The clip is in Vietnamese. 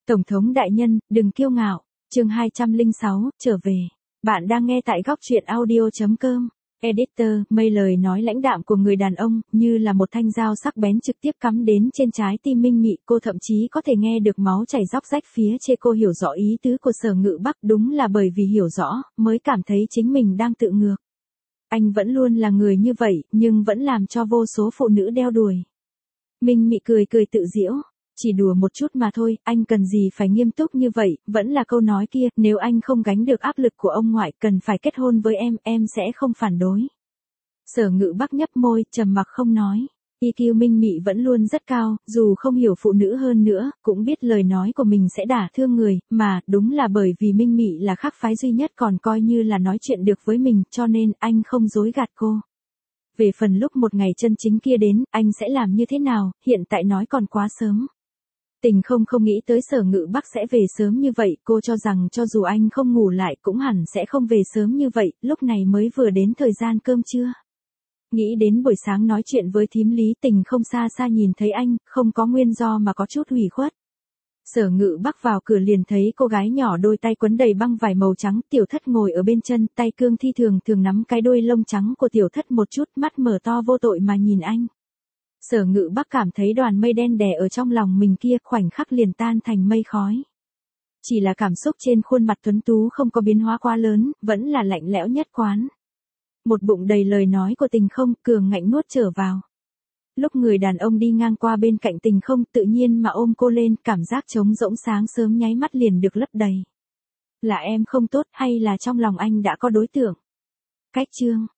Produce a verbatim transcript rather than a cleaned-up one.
Tổng thống đại nhân, đừng kiêu ngạo. Chương hai trăm lẻ sáu, trở về. Bạn đang nghe tại góc truyện audio chấm com. Editor, mây lời nói lãnh đạm của người đàn ông, như là một thanh dao sắc bén trực tiếp cắm đến trên trái tim Minh Mị, cô thậm chí có thể nghe được máu chảy róc rách phía trên. Cô hiểu rõ ý tứ của Sở Ngự Bắc, đúng là bởi vì hiểu rõ, mới cảm thấy chính mình đang tự ngược. Anh vẫn luôn là người như vậy, nhưng vẫn làm cho vô số phụ nữ đeo đuổi. Minh Mị cười cười tự giễu. Chỉ đùa một chút mà thôi, anh cần gì phải nghiêm túc như vậy, vẫn là câu nói kia, nếu anh không gánh được áp lực của ông ngoại, cần phải kết hôn với em, em sẽ không phản đối. Sở Ngự Bắc nhấp môi, trầm mặc không nói. i kiu Minh Mị vẫn luôn rất cao, dù không hiểu phụ nữ hơn nữa, cũng biết lời nói của mình sẽ đả thương người, mà, đúng là bởi vì Minh Mị là khác phái duy nhất còn coi như là nói chuyện được với mình, cho nên anh không dối gạt cô. Về phần lúc một ngày chân chính kia đến, anh sẽ làm như thế nào, hiện tại nói còn quá sớm. Tình không không nghĩ tới Sở Ngự Bắc sẽ về sớm như vậy, cô cho rằng cho dù anh không ngủ lại cũng hẳn sẽ không về sớm như vậy, lúc này mới vừa đến thời gian cơm trưa. Nghĩ đến buổi sáng nói chuyện với thím Lý, Tình không xa xa nhìn thấy anh, không có nguyên do mà có chút hủy khuất. Sở Ngự Bắc vào cửa liền thấy cô gái nhỏ đôi tay quấn đầy băng vải màu trắng, Tiểu Thất ngồi ở bên chân, tay cương thi thường thường nắm cái đuôi lông trắng của Tiểu Thất một chút, mắt mở to vô tội mà nhìn anh. Sở Ngự Bắc cảm thấy đoàn mây đen đè ở trong lòng mình kia khoảnh khắc liền tan thành mây khói. Chỉ là cảm xúc trên khuôn mặt tuấn tú không có biến hóa quá lớn, vẫn là lạnh lẽo nhất quán. Một bụng đầy lời nói của Tình không, cường ngạnh nuốt trở vào. Lúc người đàn ông đi ngang qua bên cạnh Tình không, tự nhiên mà ôm cô lên, cảm giác trống rỗng sáng sớm nháy mắt liền được lấp đầy. Là em không tốt hay là trong lòng anh đã có đối tượng? Cách chương